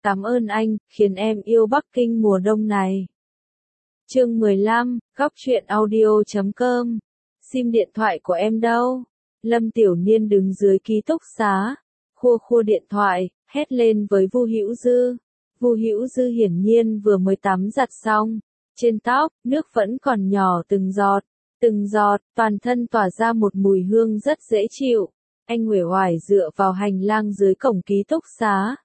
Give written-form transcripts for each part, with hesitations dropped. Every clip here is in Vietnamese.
Cảm ơn anh, khiến em yêu Bắc Kinh mùa đông này. Chương 15, góc truyện audio.com. Sim điện thoại của em đâu? Lâm Tiểu Niên đứng dưới ký túc xá, khua khua điện thoại, hét lên với Vu Hữu Dư. Vu Hữu Dư hiển nhiên vừa mới tắm giặt xong, trên tóc, nước vẫn còn nhỏ từng giọt, toàn thân tỏa ra một mùi hương rất dễ chịu. Anh uể oải dựa vào hành lang dưới cổng ký túc xá.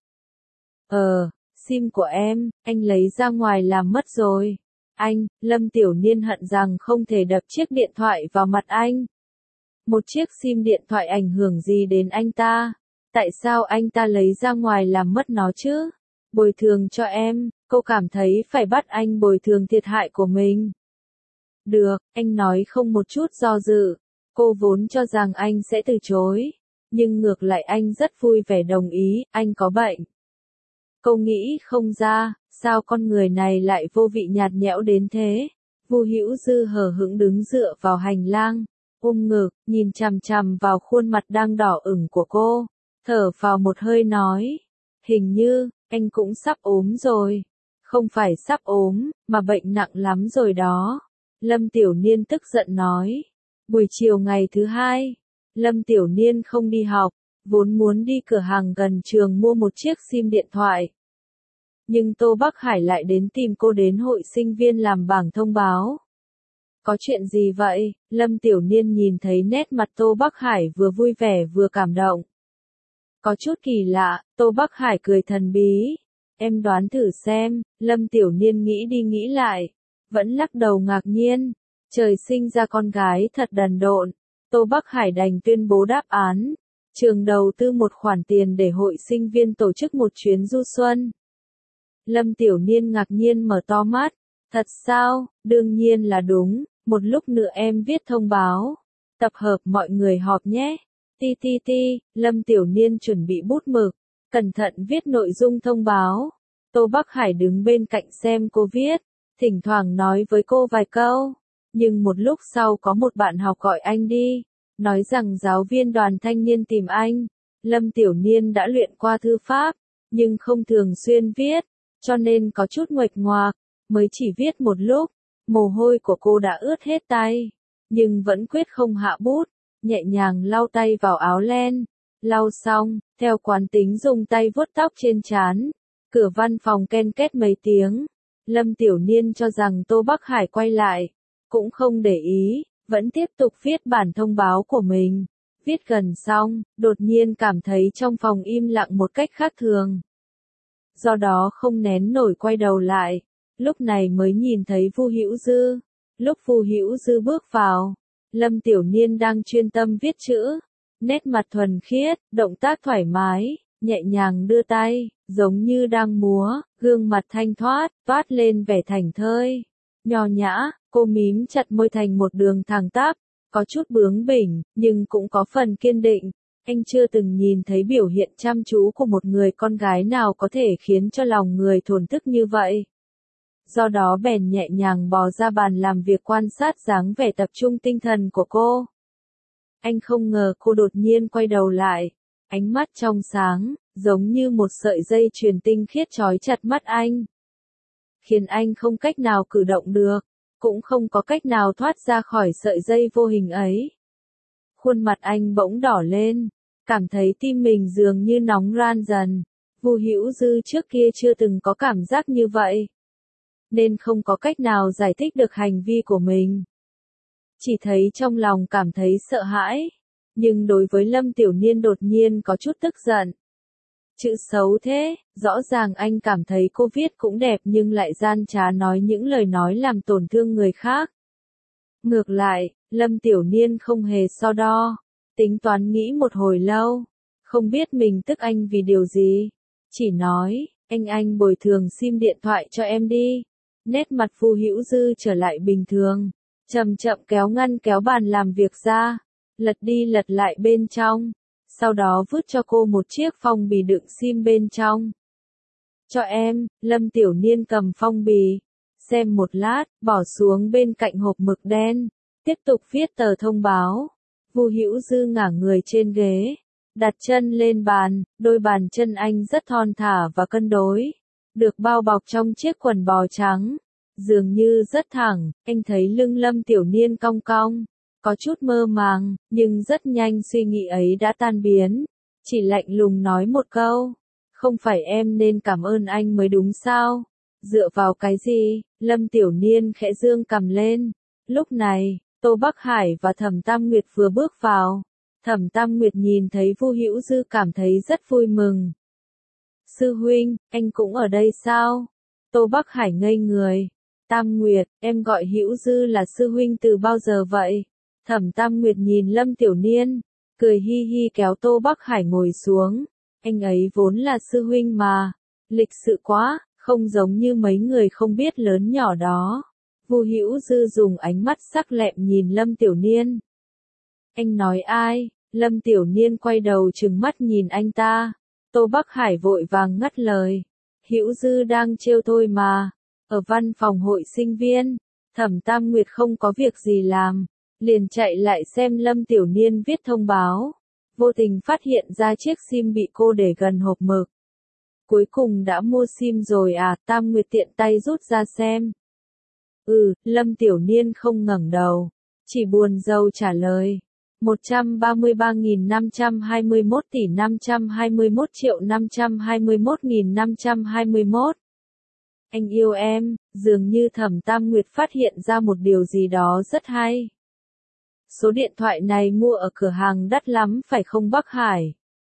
Sim của em, anh lấy ra ngoài làm mất rồi. Anh, Lâm Tiểu Niên hận rằng không thể đập chiếc điện thoại vào mặt anh. Một chiếc sim điện thoại ảnh hưởng gì đến anh ta? Tại sao anh ta lấy ra ngoài làm mất nó chứ? Bồi thường cho em, cô cảm thấy phải bắt anh bồi thường thiệt hại của mình. Được, anh nói không một chút do dự. Cô vốn cho rằng anh sẽ từ chối. Nhưng ngược lại anh rất vui vẻ đồng ý, anh có bệnh. Cô nghĩ không ra, sao con người này lại vô vị nhạt nhẽo đến thế? Vu Hữu Dư hờ hững đứng dựa vào hành lang, ôm ngực, nhìn chằm chằm vào khuôn mặt đang đỏ ửng của cô, thở phào một hơi nói, hình như, anh cũng sắp ốm rồi. Không phải sắp ốm, mà bệnh nặng lắm rồi đó. Lâm Tiểu Niên tức giận nói. Buổi chiều ngày thứ hai, Lâm Tiểu Niên không đi học, vốn muốn đi cửa hàng gần trường mua một chiếc sim điện thoại. Nhưng Tô Bắc Hải lại đến tìm cô đến hội sinh viên làm bảng thông báo. Có chuyện gì vậy? Lâm Tiểu Niên nhìn thấy nét mặt Tô Bắc Hải vừa vui vẻ vừa cảm động. Có chút kỳ lạ, Tô Bắc Hải cười thần bí. Em đoán thử xem, Lâm Tiểu Niên nghĩ đi nghĩ lại. Vẫn lắc đầu ngạc nhiên. Trời sinh ra con gái thật đần độn. Tô Bắc Hải đành tuyên bố đáp án. Trường đầu tư một khoản tiền để hội sinh viên tổ chức một chuyến du xuân. Lâm Tiểu Niên ngạc nhiên mở to mắt. Thật sao? Đương nhiên là đúng. Một lúc nữa em viết thông báo. Tập hợp mọi người họp nhé. Lâm Tiểu Niên chuẩn bị bút mực. Cẩn thận viết nội dung thông báo. Tô Bắc Hải đứng bên cạnh xem cô viết. Thỉnh thoảng nói với cô vài câu. Nhưng một lúc sau có một bạn học gọi anh đi. Nói rằng giáo viên đoàn thanh niên tìm anh. Lâm Tiểu Niên đã luyện qua thư pháp. Nhưng không thường xuyên viết. Cho nên có chút nguệch ngoạc. Mới chỉ viết một lúc. Mồ hôi của cô đã ướt hết tay. Nhưng vẫn quyết không hạ bút. Nhẹ nhàng lau tay vào áo len. Lau xong, theo quán tính dùng tay vuốt tóc trên trán. Cửa văn phòng ken két mấy tiếng. Lâm Tiểu Niên cho rằng Tô Bắc Hải quay lại. Cũng không để ý, vẫn tiếp tục viết bản thông báo của mình. Viết gần xong, đột nhiên cảm thấy trong phòng im lặng một cách khác thường. Do đó không nén nổi quay đầu lại. Lúc này mới nhìn thấy Vu Hữu Dư. Lúc Vu Hữu Dư bước vào, Lâm Tiểu Niên đang chuyên tâm viết chữ. Nét mặt thuần khiết, động tác thoải mái, nhẹ nhàng đưa tay, giống như đang múa, gương mặt thanh thoát, toát lên vẻ thảnh thơi. Nho nhã, cô mím chặt môi thành một đường thẳng tắp, có chút bướng bỉnh, nhưng cũng có phần kiên định. Anh chưa từng nhìn thấy biểu hiện chăm chú của một người con gái nào có thể khiến cho lòng người thổn thức như vậy. Do đó bèn nhẹ nhàng bò ra bàn làm việc quan sát dáng vẻ tập trung tinh thần của cô. Anh không ngờ cô đột nhiên quay đầu lại, ánh mắt trong sáng, giống như một sợi dây chuyền tinh khiết trói chặt mắt anh. Khiến anh không cách nào cử động được, cũng không có cách nào thoát ra khỏi sợi dây vô hình ấy. Khuôn mặt anh bỗng đỏ lên, cảm thấy tim mình dường như nóng ran dần. Vu Hữu Dư trước kia chưa từng có cảm giác như vậy. Nên không có cách nào giải thích được hành vi của mình. Chỉ thấy trong lòng cảm thấy sợ hãi. Nhưng đối với Lâm Tiểu Niên đột nhiên có chút tức giận. Chữ xấu thế, rõ ràng anh cảm thấy cô viết cũng đẹp nhưng lại gian trá nói những lời nói làm tổn thương người khác. Ngược lại, Lâm Tiểu Niên không hề so đo. Tính toán nghĩ một hồi lâu. Không biết mình tức anh vì điều gì. Chỉ nói, anh bồi thường sim điện thoại cho em đi. Nét mặt Vu Hữu Dư trở lại bình thường. Chậm chậm kéo ngăn kéo bàn làm việc ra. Lật đi lật lại bên trong. Sau đó vứt cho cô một chiếc phong bì đựng sim bên trong. Cho em, Lâm Tiểu Niên cầm phong bì. Xem một lát, bỏ xuống bên cạnh hộp mực đen. Tiếp tục viết tờ thông báo. Vu Hữu Dư ngả người trên ghế. đặt chân lên bàn, đôi bàn chân anh rất thon thả và cân đối, được bao bọc trong chiếc quần bò trắng, dường như rất thẳng. Anh thấy lưng Lâm Tiểu Niên cong cong, có chút mơ màng, nhưng rất nhanh suy nghĩ ấy đã tan biến, chỉ lạnh lùng nói một câu, không phải em nên cảm ơn anh mới đúng sao? Dựa vào cái gì? Lâm Tiểu Niên khẽ dương cằm lên. Lúc này, Tô Bắc Hải và Thẩm Tam Nguyệt vừa bước vào. Thẩm Tam Nguyệt nhìn thấy Vu Hữu Dư cảm thấy rất vui mừng. Sư huynh, anh cũng ở đây sao? Tô Bắc Hải ngây người. Tam Nguyệt, em gọi Hữu Dư là sư huynh từ bao giờ vậy? Thẩm Tam Nguyệt nhìn Lâm Tiểu Niên, cười hi hi kéo Tô Bắc Hải ngồi xuống. Anh ấy vốn là sư huynh mà. Lịch sự quá, không giống như mấy người không biết lớn nhỏ đó. Vu Hữu Dư dùng ánh mắt sắc lẹm nhìn Lâm Tiểu Niên. Anh nói ai? Lâm Tiểu Niên quay đầu trừng mắt nhìn anh ta. Tô Bắc Hải vội vàng ngắt lời. Hữu Dư đang trêu tôi mà. Ở văn phòng hội sinh viên, Thẩm Tam Nguyệt không có việc gì làm, liền chạy lại xem Lâm Tiểu Niên viết thông báo. Vô tình phát hiện ra chiếc sim bị cô để gần hộp mực. Cuối cùng đã mua sim rồi à? Tam Nguyệt tiện tay rút ra xem. Lâm Tiểu Niên không ngẩng đầu, chỉ buồn rầu trả lời. 133.521 tỷ 521.521.521. Anh yêu em, dường như Thẩm Tam Nguyệt phát hiện ra một điều gì đó rất hay. Số điện thoại này mua ở cửa hàng đắt lắm phải không Bắc Hải?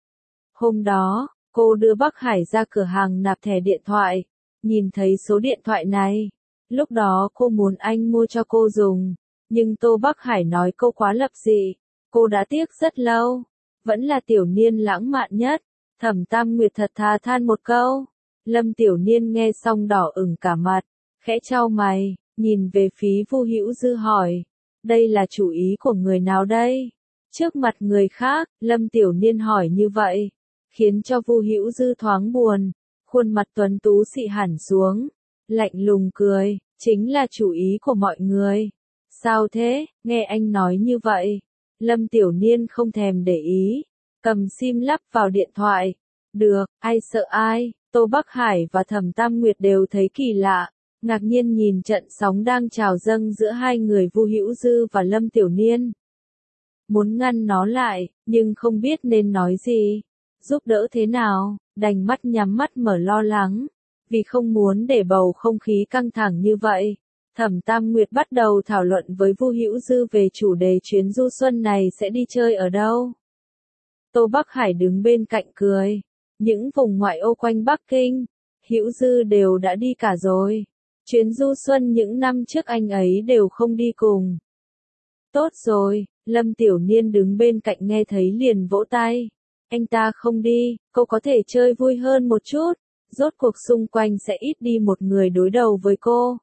Hôm đó, cô đưa Bắc Hải ra cửa hàng nạp thẻ điện thoại, nhìn thấy số điện thoại này. Lúc đó cô muốn anh mua cho cô dùng, nhưng Tô Bắc Hải nói cô quá lập dị, cô đã tiếc rất lâu. Vẫn là Tiểu Niên lãng mạn nhất. Thẩm Tam Nguyệt thật thà than một câu. Lâm Tiểu Niên nghe xong đỏ ửng cả mặt, khẽ chau mày, nhìn về phía Vu Hữu Dư hỏi, đây là chủ ý của người nào đây? Trước mặt người khác, Lâm Tiểu Niên hỏi như vậy, khiến cho Vu Hữu Dư thoáng buồn, khuôn mặt tuấn tú xị hẳn xuống, lạnh lùng cười, chính là chủ ý của mọi người. Sao thế? Nghe anh nói như vậy, Lâm Tiểu Niên không thèm để ý, cầm sim lắp vào điện thoại. Được, ai sợ ai? Tô Bắc Hải và Thẩm Tam Nguyệt đều thấy kỳ lạ, ngạc nhiên nhìn trận sóng đang trào dâng giữa hai người Vu Hữu Dư và Lâm Tiểu Niên. Muốn ngăn nó lại, nhưng không biết nên nói gì, giúp đỡ thế nào, đành mắt nhắm mắt mở lo lắng, vì không muốn để bầu không khí căng thẳng như vậy. Thẩm Tam Nguyệt bắt đầu thảo luận với Vu Hữu Dư về chủ đề chuyến du xuân này sẽ đi chơi ở đâu. Tô Bắc Hải đứng bên cạnh cười. Những vùng ngoại ô quanh Bắc Kinh, Hữu Dư đều đã đi cả rồi. Chuyến du xuân những năm trước anh ấy đều không đi cùng. Tốt rồi, Lâm Tiểu Niên đứng bên cạnh nghe thấy liền vỗ tay. Anh ta không đi, cô có thể chơi vui hơn một chút. Rốt cuộc xung quanh sẽ ít đi một người đối đầu với cô.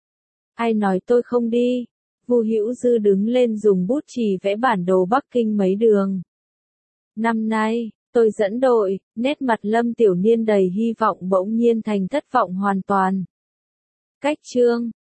Ai nói tôi không đi? Vu Hữu Dư đứng lên dùng bút chì vẽ bản đồ Bắc Kinh mấy đường. Năm nay, tôi dẫn đội, nét mặt Lâm Tiểu Niên đầy hy vọng bỗng nhiên thành thất vọng hoàn toàn. Cách chương